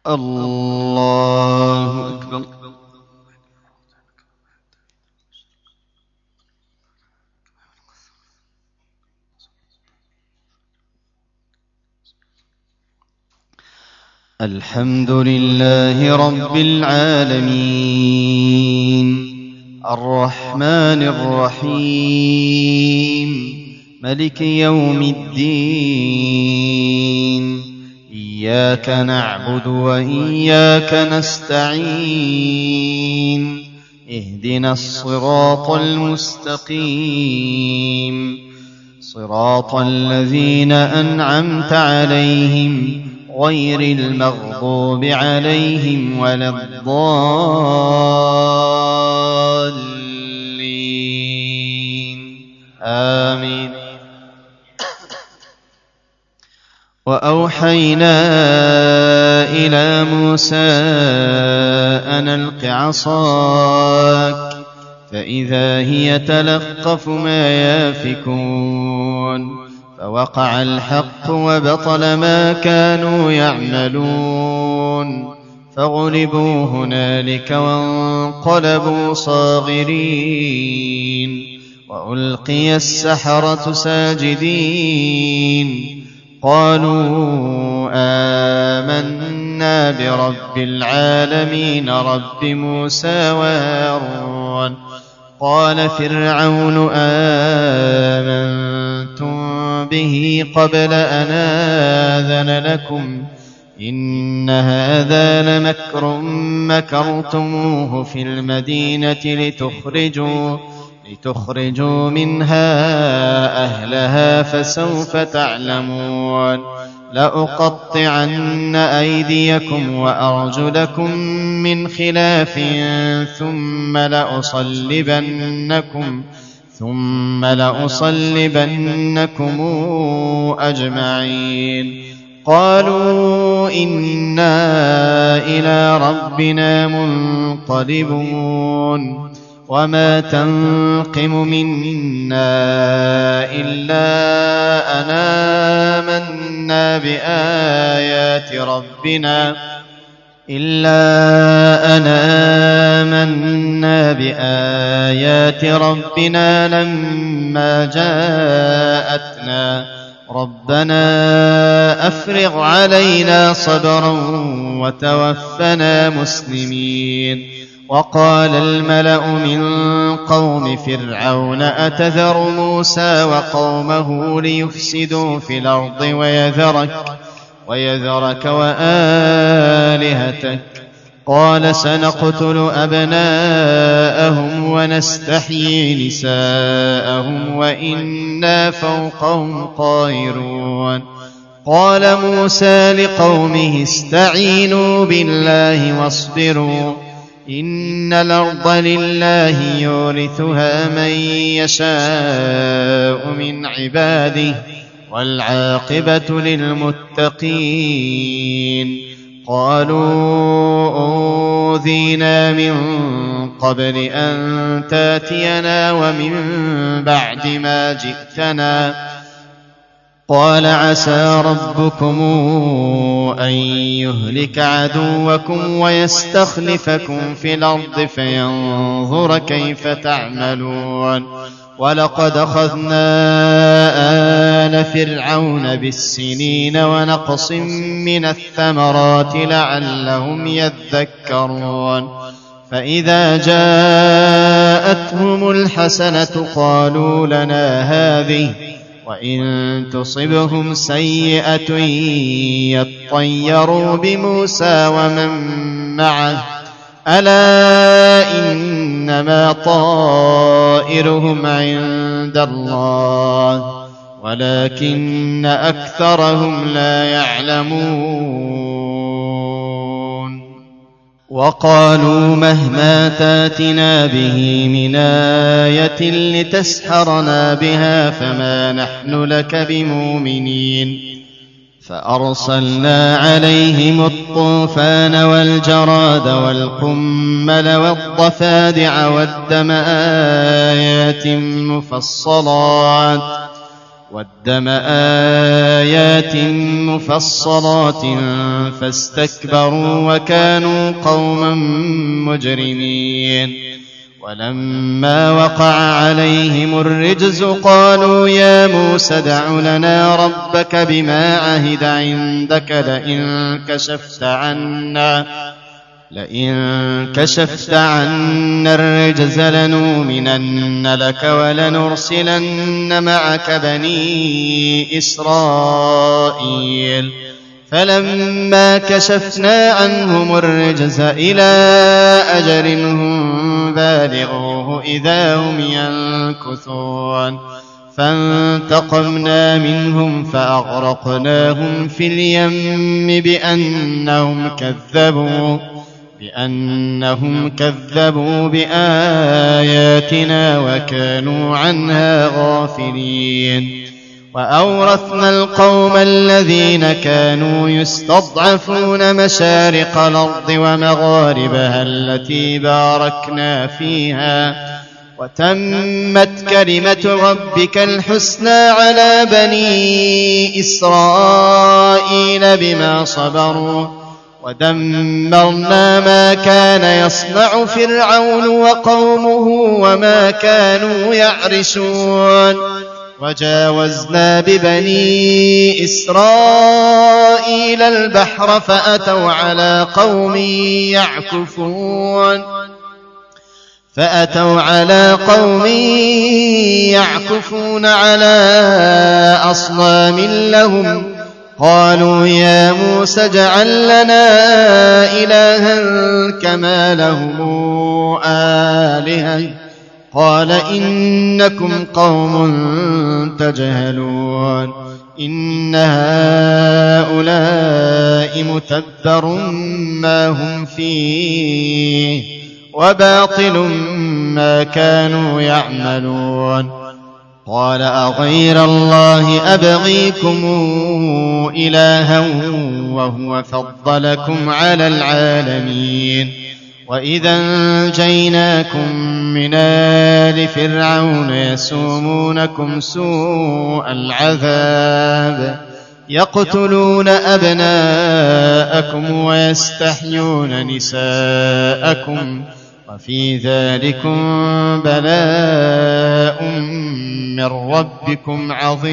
الله أكبر. الحمد لله رب العالمين الرحمن الرحيم ملك يوم الدين إياك نعبد وإياك نستعين اهدنا الصراط المستقيم صراط الذين أنعمت عليهم غير المغضوب عليهم ولا الضالين آمين. وأوحينا إلى موسى أن ألق عصاك فإذا هي تلقف ما يافكون فوقع الحق وبطل ما كانوا يعملون فغلبوا هنالك وانقلبوا صاغرين وألقي السحرة ساجدين قالوا آمنا برب العالمين رب موسى وهارون. قال فرعون آمنتم به قبل أن آذن لكم إن هذا لمكر مكرتموه في المدينة لتخرجوا منها أهلها فسوف تعلمون. لأقطعن أيديكم وأرجلكم من خلاف ثم لأصلبنكم أجمعين. قالوا إنا إلى ربنا منقلبون وما تنقم منا إلا أن آمنا بآيات ربنا لما جاءتنا ربنا أفرغ علينا صبرا وتوفنا مسلمين. وقال الملأ من قوم فرعون أتذر موسى وقومه ليفسدوا في الأرض ويذرك وآلهتك قال سنقتل أبناءهم ونستحيي نساءهم وإنا فوقهم قاهرون. قال موسى لقومه استعينوا بالله واصبروا إن الأرض لله يورثها من يشاء من عباده والعاقبة للمتقين. قالوا أوذينا من قبل أن تاتينا ومن بعد ما جئتنا قال عسى ربكم أن يهلك عدوكم ويستخلفكم في الأرض فينظر كيف تعملون. ولقد أخذنا آل فرعون بالسنين ونقص من الثمرات لعلهم يذكرون. فإذا جاءتهم الحسنة قالوا لنا هذه وإن تصبهم سيئة يطيروا بموسى ومن معه ألا إنما طائرهم عند الله ولكن أكثرهم لا يعلمون. وقالوا مهما تاتنا به من آية لتسحرنا بها فما نحن لك بمؤمنين. فأرسلنا عليهم الطوفان والجراد والقمل والضفادع والدم آيات مفصلات والدم آيات مفصلات فاستكبروا وكانوا قوما مجرمين. ولما وقع عليهم الرجز قالوا يا موسى ادع لنا ربك بما عهد عندك لئن كشفت عنا الرجز لنؤمنن لك ولنرسلن معك بني إسرائيل. فلما كشفنا عنهم الرجز إلى أجل هم بالغوه إذا هم ينكثون فانتقمنا منهم فأغرقناهم في اليم بأنهم كذبوا بآياتنا وكانوا عنها غافلين. وأورثنا القوم الذين كانوا يستضعفون مشارق الأرض ومغاربها التي باركنا فيها وتمت كلمة ربك الحسنى على بني إسرائيل بما صبروا ودمرنا ما كان يصنع فرعون وقومه وما كانوا يعرشون. وجاوزنا ببني إسرائيل البحر فأتوا على قوم يعكفون على أصنام لهم قالوا يا موسى اجعل لنا إلها كما لهم آلهة قال إنكم قوم تجهلون. إن هؤلاء متبر ما هم فيه وباطل ما كانوا يعملون. قال أغير الله أبغيكم إلها وهو فضلكم على العالمين. وإذا أنجيناكم من آل فرعون يسومونكم سوء العذاب يقتلون أبناءكم ويستحيون نساءكم وفي ذلكم بلاء من ربكم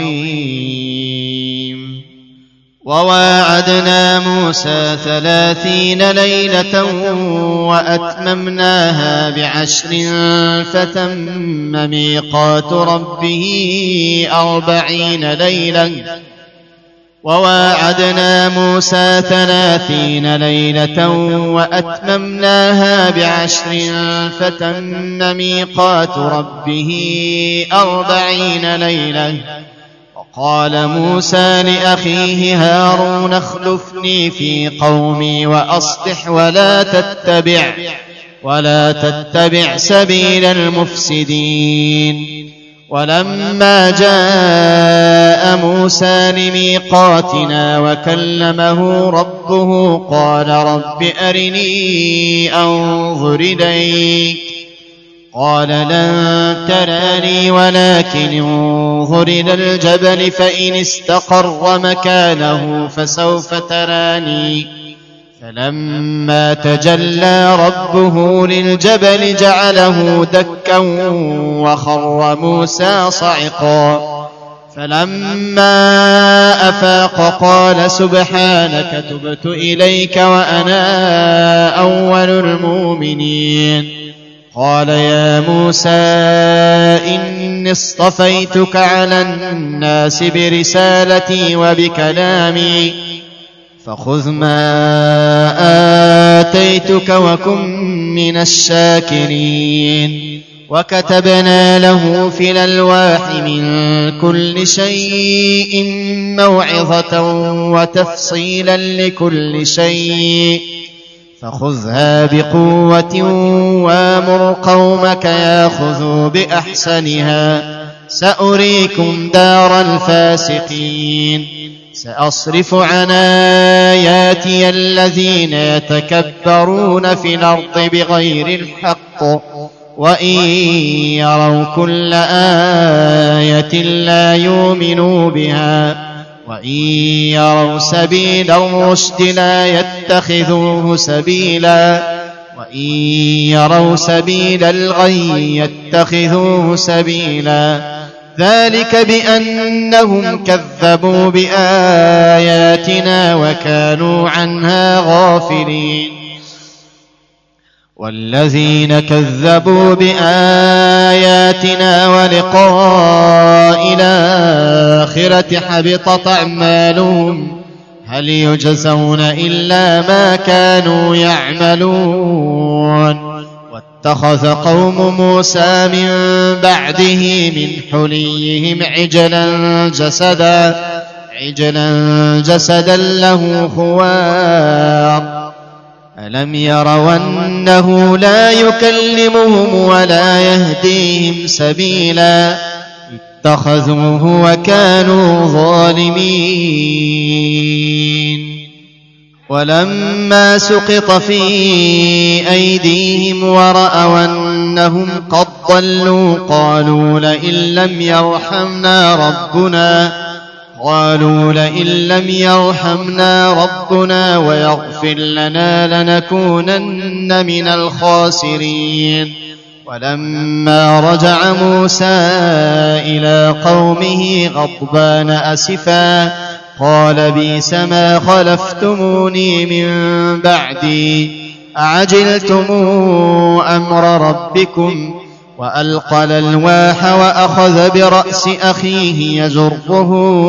عظيم. وواعدنا موسى 30 ليلة وأتممناها ب10 فتم ميقات ربه 40 ليلة. وواعدنا موسى 30 ليلة وأتممناها ب10 فتم ميقات ربه 40 ليلة. وقال موسى لأخيه هارون اخلفني في قومي وأصلح ولا تتبع سبيل المفسدين. ولما جاء موسى لميقاتنا وكلمه ربه قال رب أرني أنظر إليك قال لن تراني ولكن انظر إلى الجبل فإن استقر مكانه فسوف تراني. فلما تجلى ربه للجبل جعله دكا وخر موسى صعقا. فلما أفاق قال سبحانك تبت إليك وأنا أول المؤمنين. قال يا موسى إني اصطفيتك على الناس برسالتي وبكلامي فخذ ما آتيتك وكن من الشاكرين. وكتبنا له في الألواح من كل شيء موعظة وتفصيلا لكل شيء فخذها بقوة وامر قومك ياخذوا بأحسنها سأريكم دار الفاسقين. سأصرف عن آياتي الذين يتكبرون في الأرض بغير الحق وإن يروا كل آية لا يؤمنوا بها وإن يروا سبيل الرشد لا يتخذوه سبيلا وإن يروا سبيل الغي يتخذوه سبيلا ذلك بأنهم كذبوا بآياتنا وكانوا عنها غافلين والذين كذبوا بآياتنا ولقاء الآخرة حبطت أعمالهم هل يجزون إلا ما كانوا يعملون واتخذ قوم موسى من بعده من حليهم عجلا جسدا له خوار ألم يروا أنه لا يكلمهم ولا يهديهم سبيلا اتخذوه وكانوا ظالمين ولما سقط في أيديهم ورأوا أنهم قد ضلوا قالوا لئن لم يرحمنا ربنا ويغفر لنا لنكونن من الخاسرين ولما رجع موسى إلى قومه غضبان أسفا قال بئس ما خلفتموني من بعدي أعجلتم أمر ربكم وألقى الألواح وأخذ برأس أخيه يجره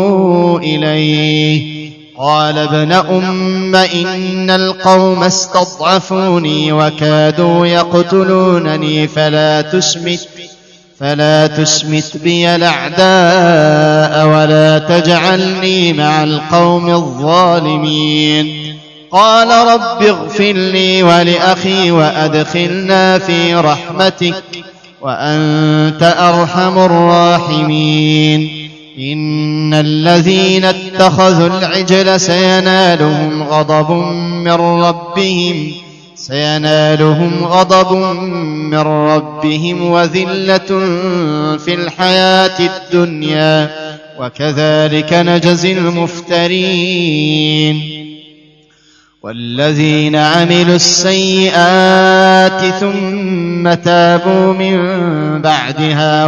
إليه قال ابن أم إن القوم استضعفوني وكادوا يقتلونني فلا تشمت بي الأعداء ولا تجعلني مع القوم الظالمين قال رب اغفر لي ولأخي وأدخلنا في رحمتك وأنت أرحم الراحمين إن الذين اتخذوا العجل سينالهم غضب من ربهم وذلة في الحياة الدنيا وكذلك نجزي المفترين والذين عملوا السيئات ثم تابوا من بعدها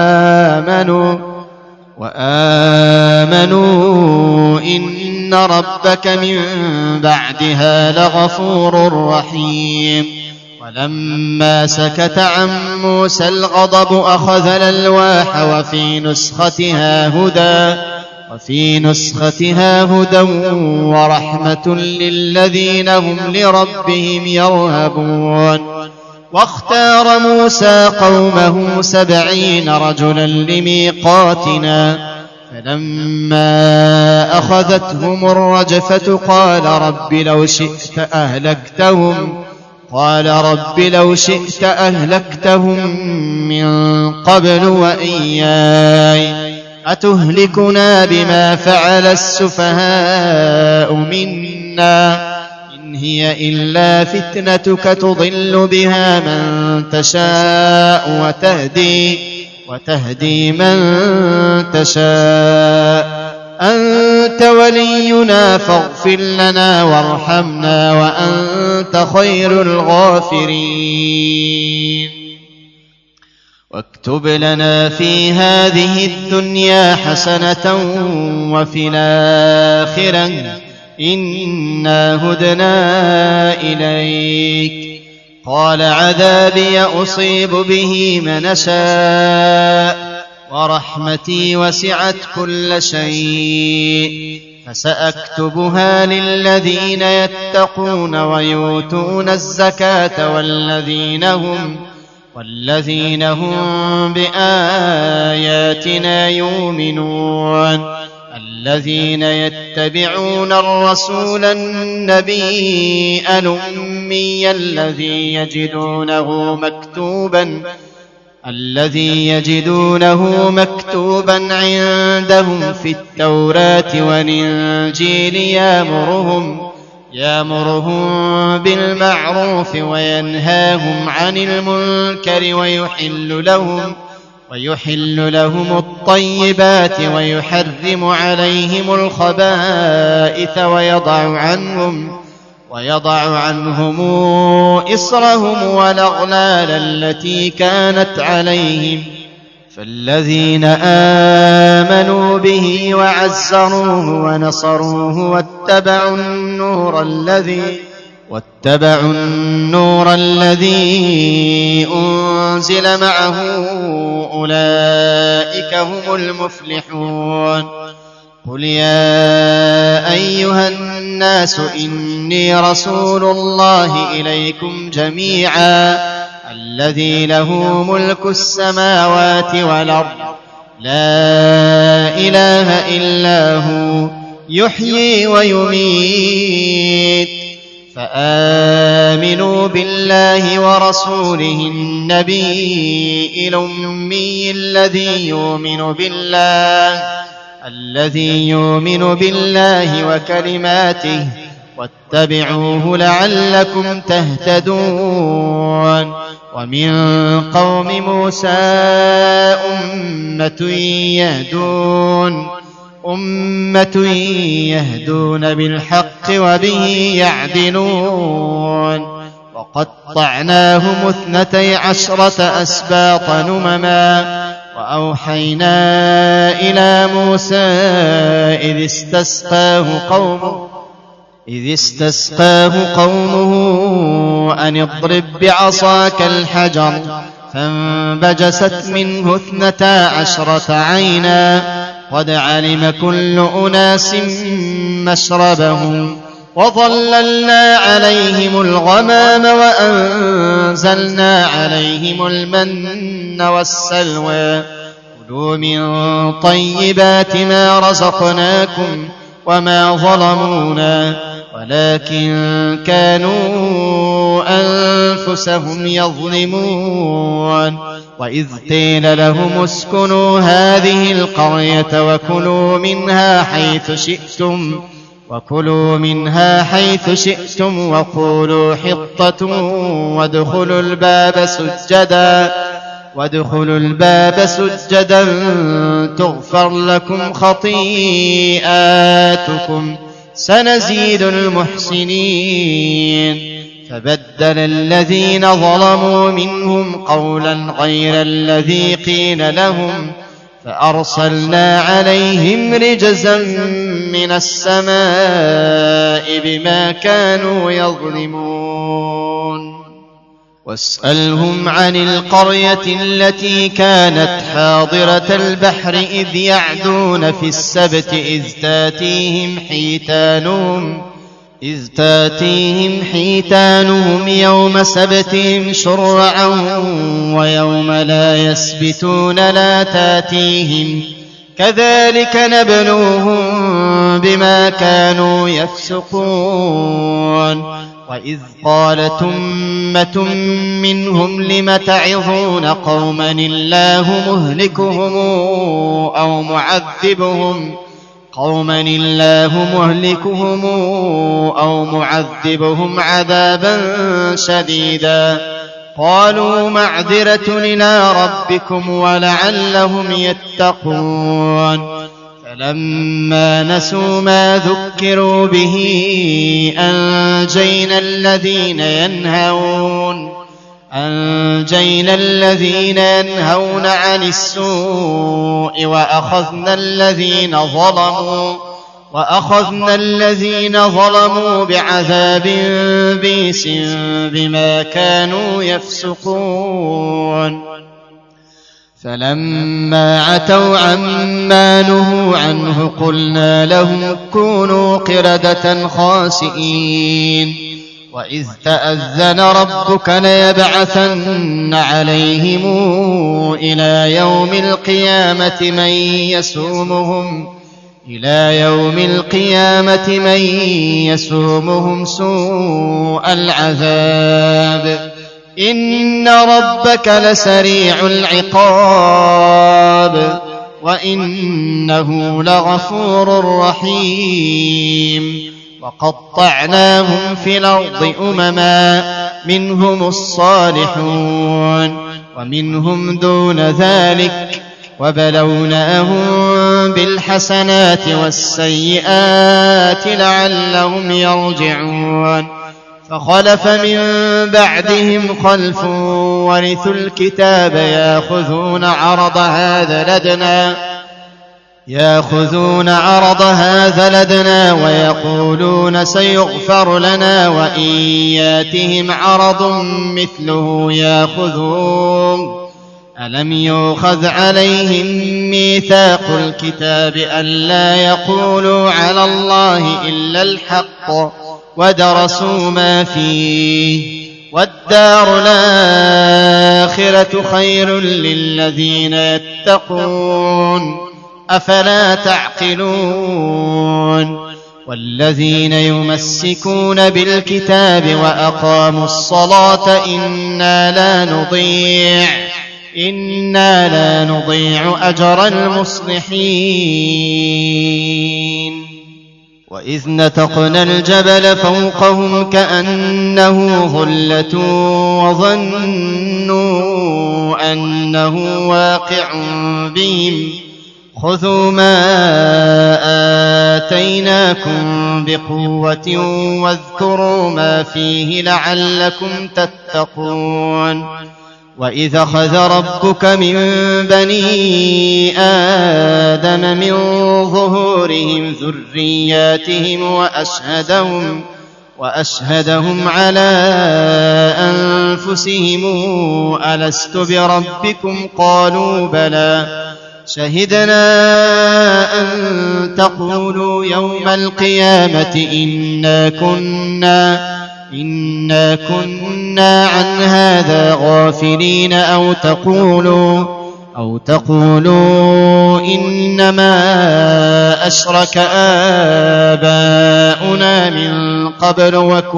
وآمنوا إن ربك من بعدها لغفور رحيم ولما سكت عن موسى الغضب أخذ الألواح وفي نسختها هدى ورحمة للذين هم لربهم يرهبون واختار موسى قومه 70 رجلا لميقاتنا فلما أخذتهم الرجفة قال رب لو شئت أهلكتهم من قبل وإياي أتهلكنا بما فعل السفهاء منا إن هي إلا فتنتك تضل بها من تشاء وتهدي من تشاء أنت ولينا فاغفر لنا وارحمنا وأنت خير الغافرين واكتب لنا في هذه الدنيا حسنة وفي الآخرة إنا هدنا إليك قال عذابي أصيب به من أشاء ورحمتي وسعت كل شيء فسأكتبها للذين يتقون ويؤتون الزكاة والذين هم بآياتنا يؤمنون الذين يتبعون الرسول النبي الأمي الذي يجدونه مكتوبا عندهم في التوراة والإنجيل يأمرهم بالمعروف وينهاهم عن المنكر ويحل لهم الطيبات ويحرم عليهم الخبائث ويضع عنهم إصرهم والأغلال التي كانت عليهم فالذين آمنوا به وعزروه ونصروه واتبعوا النور الذي أنزل معه أولئك هم المفلحون. قل يا أيها الناس إني رسول الله إليكم جميعا الذي له ملك السماوات والأرض لا إله إلا هو يحيي ويميت فآمنوا بالله ورسوله النبي الأمي الذي يؤمن بالله وكلماته واتبعوه لعلكم تهتدون. ومن قوم موسى أمة يهدون بالحق وبه يعدلون. وقطعناهم 12 أسباط نمما وأوحينا إلى موسى إذ استسقاه قومه أن اضرب بعصاك الحجر فانبجست منه 12 عينا قد علم كل أناس مشربهم وظللنا عليهم الغمام وأنزلنا عليهم المن والسلوى كلوا من طيبات ما رزقناكم وما ظلمونا ولكن كانوا أنفسهم يظلمون. وإذ قيل لهم اسكنوا هذه القرية وكلوا منها حيث شئتم وقولوا حطة وادخلوا الباب سجدا تغفر لكم خطيئاتكم سنزيد المحسنين. فبدل الذين ظلموا منهم قولا غير الذي قيل لهم فأرسلنا عليهم رجزا من السماء بما كانوا يظلمون. واسألهم عن القرية التي كانت حاضرة البحر إذ يعدون في السبت إذ تاتيهم حيتانهم يوم سبتهم شرعا ويوم لا يسبتون لا تاتيهم كذلك نبلوهم بما كانوا يفسقون. وإذ قالت أمة منهم لم تعظون قوما الله مهلكهم أو معذبهم عذابا شديدا قالوا معذرة إلى ربكم ولعلهم يتقون. فلما نسوا ما ذكروا به أنجينا الذين ينهون عن السوء وأخذنا الذين ظلموا بعذاب بئيس بما كانوا يفسقون. فلما عتوا عما نهوا عنه قلنا لهم كونوا قردة خاسئين. وإذ تأذن ربك ليبعثن عليهم إلى يوم القيامة من يسومهم سوء العذاب إن ربك لسريع العقاب وإنه لغفور رحيم. وقطعناهم في الأرض أمما منهم الصالحون ومنهم دون ذلك وبلوناهم بالحسنات والسيئات لعلهم يرجعون فخلف من بعدهم خلف ورثوا الكتاب يأخذون عرض هذا لدنا ويقولون سيغفر لنا وإن ياتهم عرض مثله يأخذوه ألم يؤخذ عليهم ميثاق الكتاب ألا يقولوا على الله إلا الحق ودرسوا ما فيه والدار الآخرة خير للذين يتقون أفلا تعقلون والذين يمسكون بالكتاب وأقاموا الصلاة إنا لا نضيع أجر المصلحين وإذ نتقنا الجبل فوقهم كأنه ظلة وظنوا أنه واقع بهم خذوا ما آتيناكم بقوة واذكروا ما فيه لعلكم تتقون وإذ أخذ ربك من بني آدم من ظهورهم ذرياتهم وأشهدهم على أنفسهم ألست بربكم قالوا بلى شهدنا أن تقولوا يوم القيامة إنا كنا عن هذا غافلين أو تقولوا إنما أشرك آباؤنا من قبل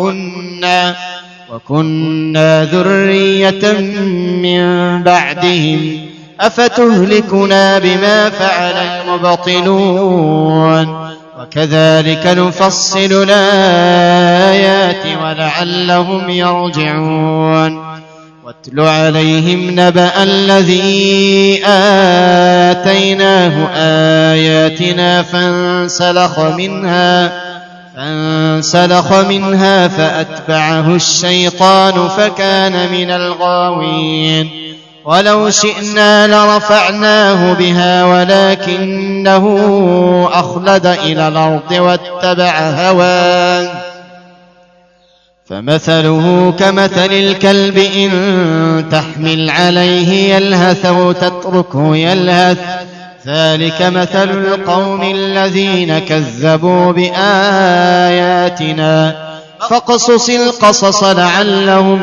وكنا ذرية من بعدهم أفتهلكنا بما فعل المبطلون وكذلك نفصل الآيات ولعلهم يرجعون واتل عليهم نبأ الذي آتيناه آياتنا فانسلخ منها فأتبعه الشيطان فكان من الغاوين ولو شئنا لرفعناه بها ولكنه أخلد إلى الأرض واتبع هواه فمثله كمثل الكلب إن تحمل عليه يلهث أو تتركه يلهث ذلك مثل القوم الذين كذبوا بآياتنا فاقصص القصص لعلهم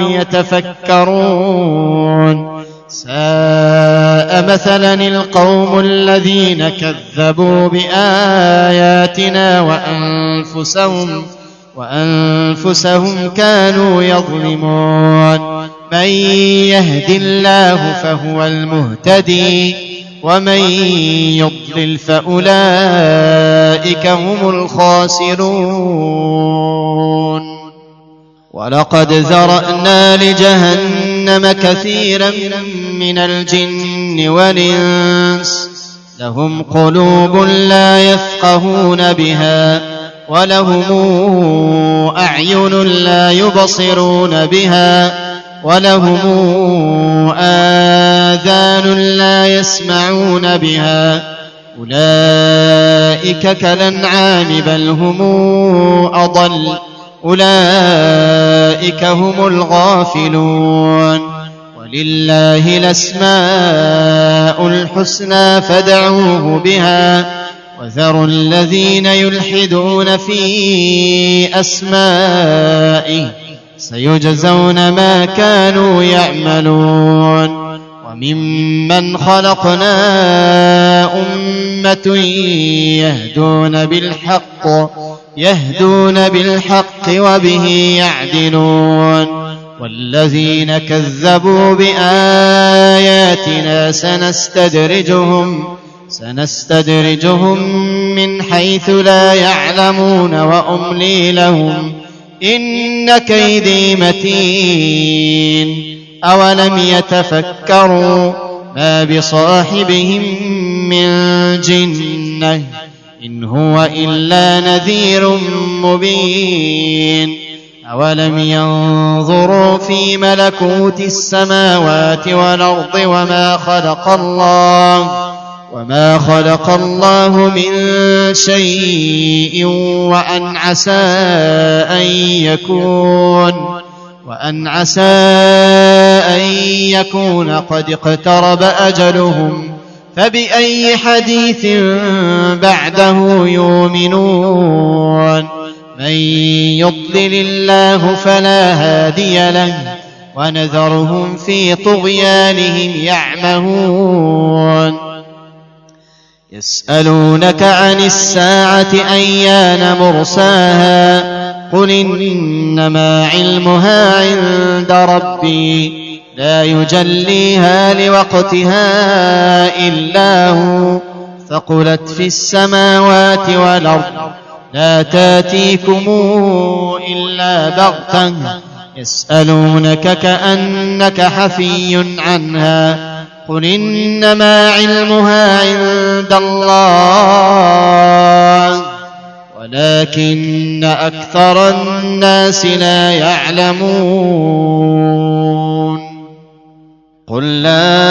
يتفكرون ساء مثلا القوم الذين كذبوا بآياتنا وأنفسهم كانوا يظلمون من يهد الله فهو المهتدي ومن يضلل فأولئك هم الخاسرون ولقد ذرأنا لجهنم كثيرا من الجن والإنس لهم قلوب لا يفقهون بها ولهم أعين لا يبصرون بها ولهم آذان لا يسمعون بها أولئك كالأنعام بل هم أضل أولئك هم الغافلون ولله الأسماء الحسنى فادعوه بها وذروا الذين يلحدون في أسمائه سيجزون ما كانوا يعملون وممن خلقنا أمة يهدون بالحق وبه يعدلون والذين سنستدرجهم من حيث لا يعلمون وأملي لهم إن كيدي متين أولم يتفكروا ما بصاحبهم من جنة إن هو إلا نذير مبين أولم ينظروا في ملكوت السماوات والأرض وما خلق الله من شيء وأن عسى أن يكون قد اقترب أجلهم فبأي حديث بعده يؤمنون من يضلل الله فلا هادي له ونذرهم في طغيانهم يعمهون يسألونك عن الساعة أيان مرساها قل إنما علمها عند ربي لا يجليها لوقتها إلا هو ثقلت في السماوات والأرض لا تاتيكم إلا بغتة يسألونك كأنك حفي عنها قل إنما علمها عند الله ولكن أكثر الناس لا يعلمون قل لا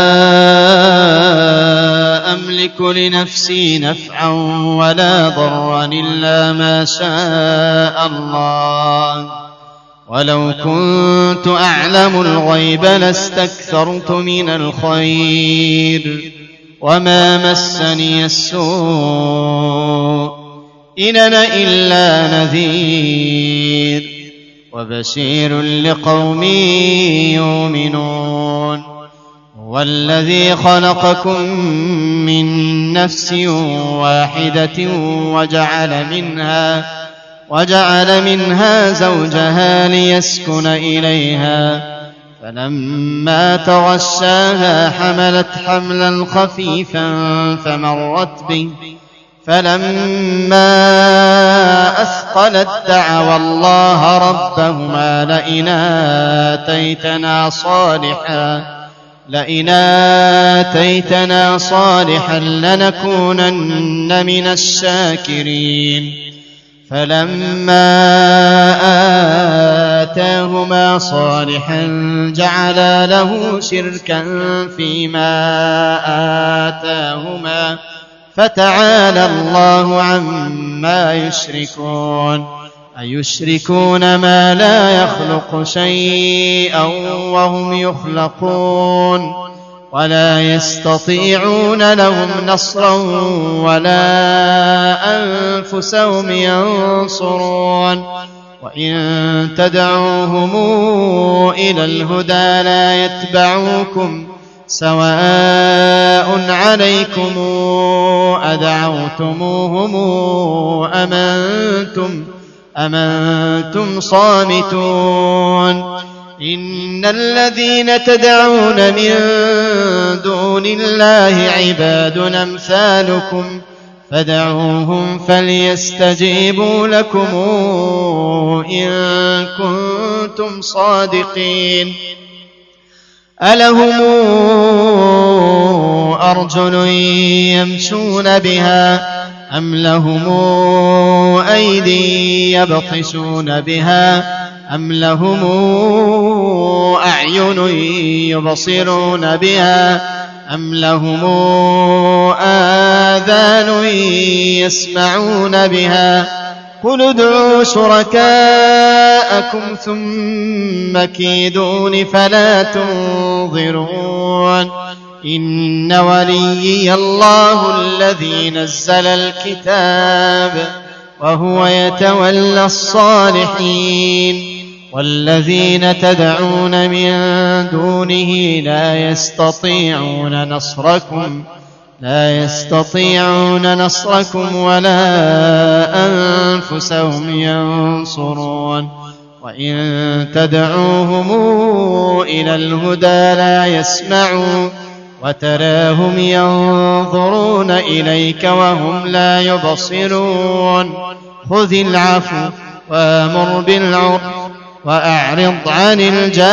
أملك لنفسي نفعا ولا ضرا إلا ما شاء الله ولو كنت أعلم الغيب لاستكثرت من الخير وما مسني السوء إن أنا إلا نذير وبشير لقوم يؤمنون هو الذي خلقكم من نفس واحدة وجعل منها زوجها ليسكن إليها فلما تغشاها حملت حملا خفيفا فمرت به فلما أثقلت دعوا الله ربهما لئن آتيتنا صالحا لنكونن من الشاكرين فلما آتاهما صالحا جعلا له شركا فيما آتاهما فتعالى الله عما يشركون أيشركون ما لا يخلق شيئا وهم يخلقون ولا يستطيعون لهم نصرا ولا أنفسهم ينصرون وإن تدعوهم إلى الهدى لا يتبعوكم سواء عليكم أدعوتموهم أمنتم صامتون إن الذين تدعون من دون الله عباد أمثالكم فدعوهم فليستجيبوا لكم إن كنتم صادقين ألهم أرجل يمشون بها أم لهم أيدي يبطشون بها أم لهم أعين يبصرون بها أم لهم آذان يسمعون بها قل ادعوا شركاءكم ثم كيدون فلا تنظرون إن وليي الله الذي نزل الكتاب وهو يتولى الصالحين والذين تدعون من دونه لا يستطيعون نصركم ولا أنفسهم ينصرون وإن تدعوهم إلى الهدى لا يسمعوا وتراهم ينظرون إليك وهم لا يبصرون خذ العفو وامر بالعرف وأعرض عن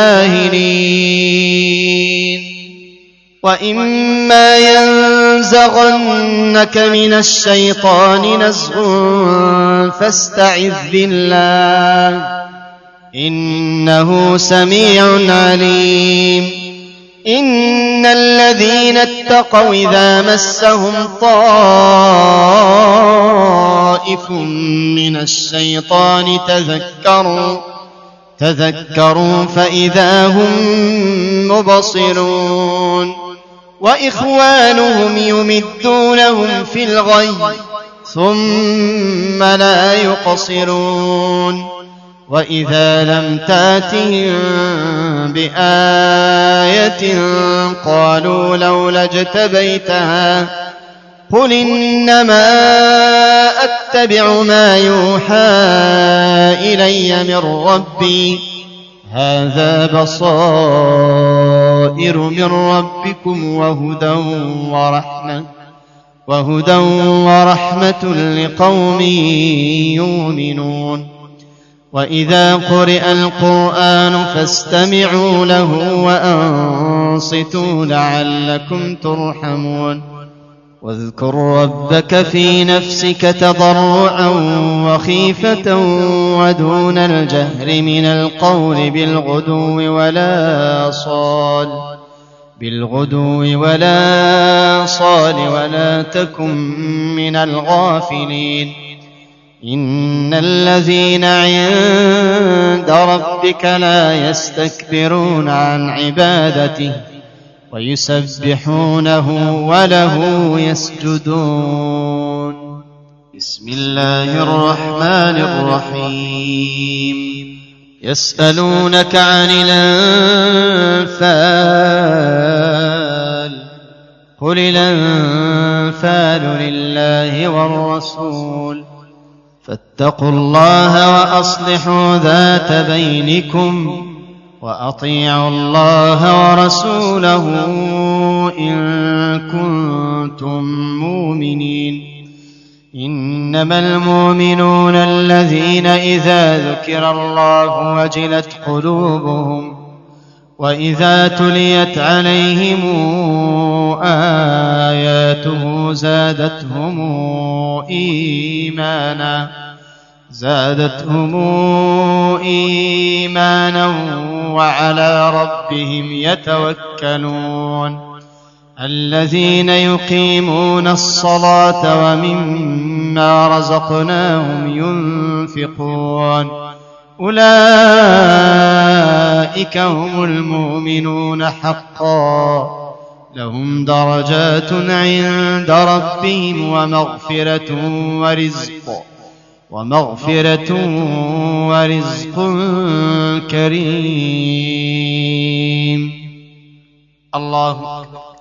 الجاهلين وإما ينزغنك من الشيطان نزغ فاستعذ بالله إنه سميع عليم إن الذين اتقوا إذا مسهم طائف من الشيطان تذكروا فإذا هم مبصرون وإخوانهم يمدونهم في الغي ثم لا يقصرون وإذا لم تاتهم بآية قالوا لولا اجتبيتها قل إنما أتبع ما يوحى إلي من ربي هذا بصائر من ربكم وهدى ورحمة لقوم يؤمنون وإذا قرئ القرآن فاستمعوا له وأنصتوا لعلكم ترحمون واذكر ربك في نفسك تضرعا وخيفة ودون الجهر من القول بالغدو ولا صال ولا تكن من الغافلين إن الذين عند ربك لا يستكبرون عن عبادته ويسبحونه وله يسجدون بسم الله الرحمن الرحيم يسألونك عن الأنفال قل الأنفال لله والرسول فاتقوا الله وأصلحوا ذات بينكم وأطيعوا الله ورسوله إن كنتم مؤمنين إنما المؤمنون الذين إذا ذكر الله وجلت قلوبهم وإذا تليت عليهم آياته زادتهم إيمانا وعلى ربهم يتوكلون الذين يقيمون الصلاة ومما رزقناهم ينفقون أولئك هم المؤمنون حقا لهم درجات عند ربهم ومغفرة ورزق كريم الله أكبر.